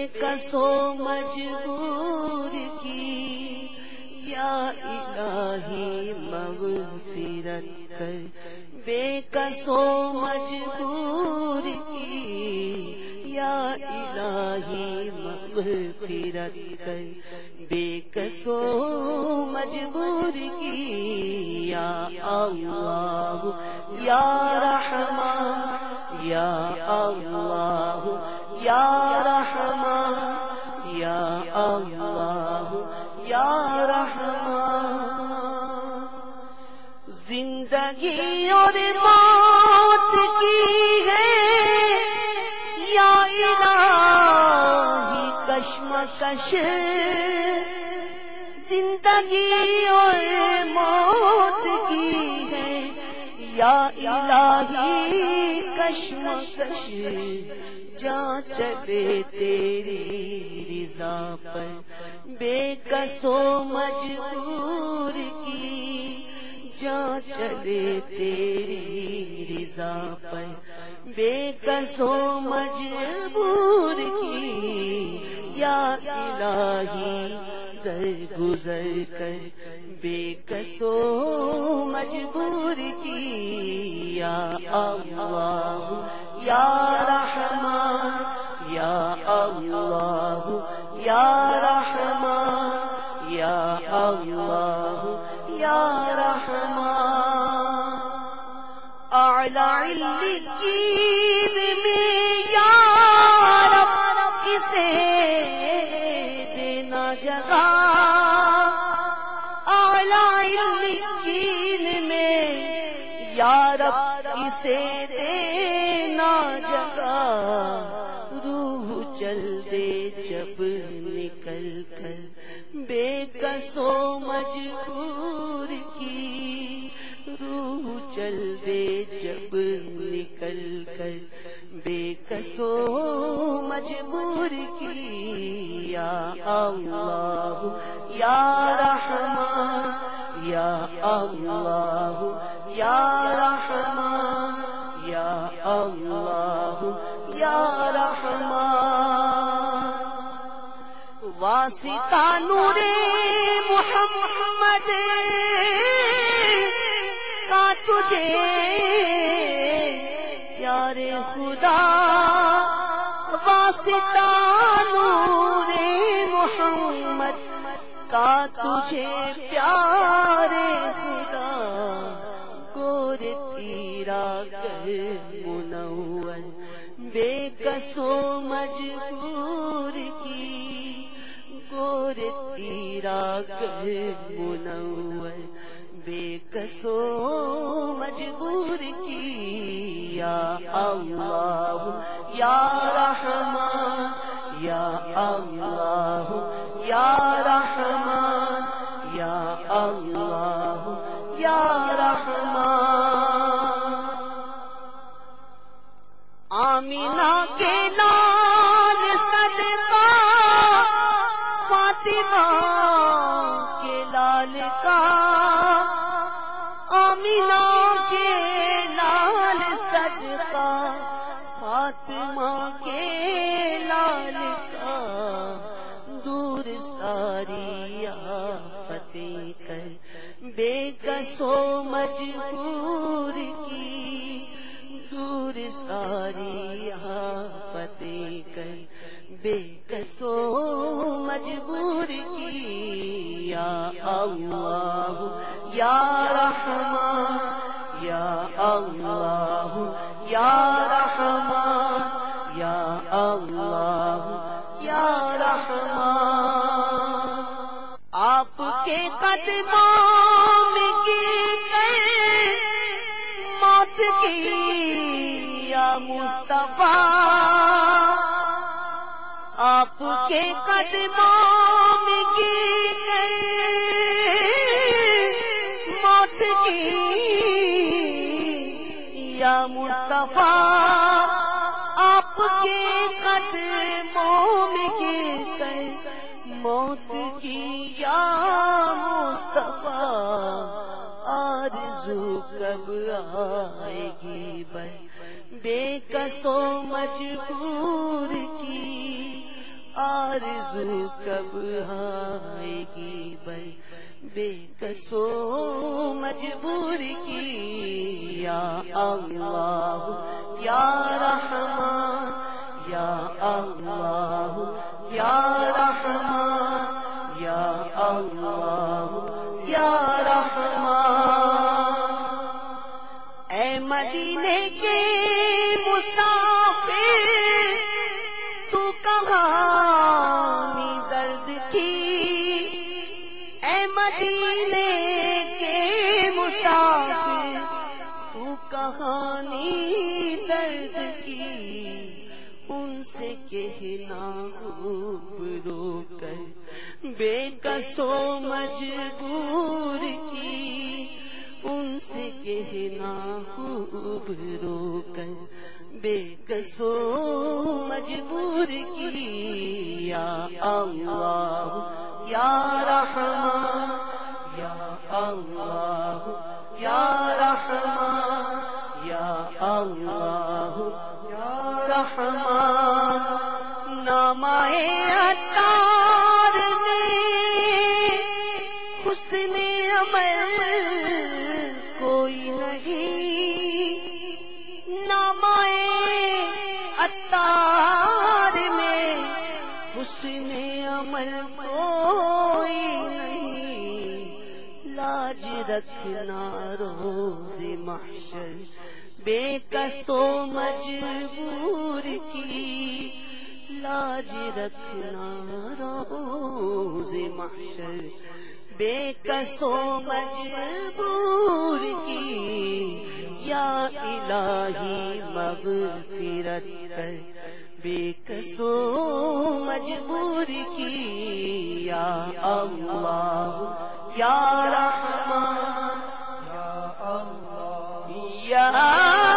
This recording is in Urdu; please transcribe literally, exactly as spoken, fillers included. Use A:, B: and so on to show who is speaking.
A: کسو مجبور کی، یا الہی مغفرت کر، بے کسو مجبور کی، یا الہی مغفرت کر، بے کسو مجبور کی، یا اللہ یا رحمان، یا اللہ یا رحمان، یا اللہ یا رحمان۔ زندگی اور موت کی ہے یا الہی کشمکش، زندگی اور موت کی ہے یا الہی کشمکش، جہاں چلے تیری رضا پر، بے کسو مجبور کی، جہاں چلے تیری رضا پر، بے کسو مجبور کی، یا الہی در گزر کر، بے کسو مجبور کی، یا اللہ یا رحمان، یا اللہ یا رحمان، یا اللہ یا رحمان۔ اعلی علیین میں یا رب اسے دینا جگہ، اعلی علیین میں یا رب اسے دینا جگہ، روح چل دے جب نکل کر، بے کسو مجبور کی، روح چل دے جب نکل کر، بے کسو مجبور کی، یا اللہ یا رحمان، یا اللہ یا رحمان، یا اللہ یا رحمان۔ واسطہ نور محمد کا تجھے پیارے خدا، واسطہ نور محمد کا تجھے پیارے خدا، گور تیرا گر منور، بے کسو مجبور کی، گور تیرا گر منور، بے کسو مجبور کی، یا اللہ یا رحمان، یا اللہ یا رحمان، یا اللہ یا رحمان۔ آمینہ کے لال صدقہ فاطمہ کے لال کا، آمینہ کے لال صدقہ فاطمہ کے لال کا، دور ساری آفتیں کر، بے کسو مجبور کی، دور ساری آفتیں کر، بے کسو مجبور کی، یا اللہ یا رحمان، یا اللہ یا رحمان، یا اللہ یا رحمان۔ آپ کے قدموں میں کی گئی موت کی، یا مصطفیٰ، آپ کے قدموں میں کی گئی موت کی، یا مصطفیٰ، آپ کے قدموں میں گر کر موت کی، یا مصطفیٰ، آرزو کب آئے گی بے کسو مجبور کی، آرزو کب آئے گی بھائی بے کسو مجبور کی یا اللہ یا رحمان یا اللہ یا رحمان یا اللہ یا رحمان اے مدینے کے مسافر تو کہانی درد کی اے مدینے کے مسافر تو کہانی درد کی ان سے کہنا خوب رو کر بے کسو مجبور کی ان سے کہنا خوب رو کر بے کسو مجبور کی یا اللہ یا رحمان یا اللہ یا رحمان یا اللہ یا رحمان نامائے عطار میں حسن عمل کوئی نہیں نامائے عطار میں حسن عمل کوئی نہیں لاج رکھنا روز محشر بے کسو مجبور کی لاج رکھنا روز محشر بے کسو مجبور کی یا الہی مغفرت کر بے کسو مجبور کی یا اللہ یا رحمان یا اللہ یا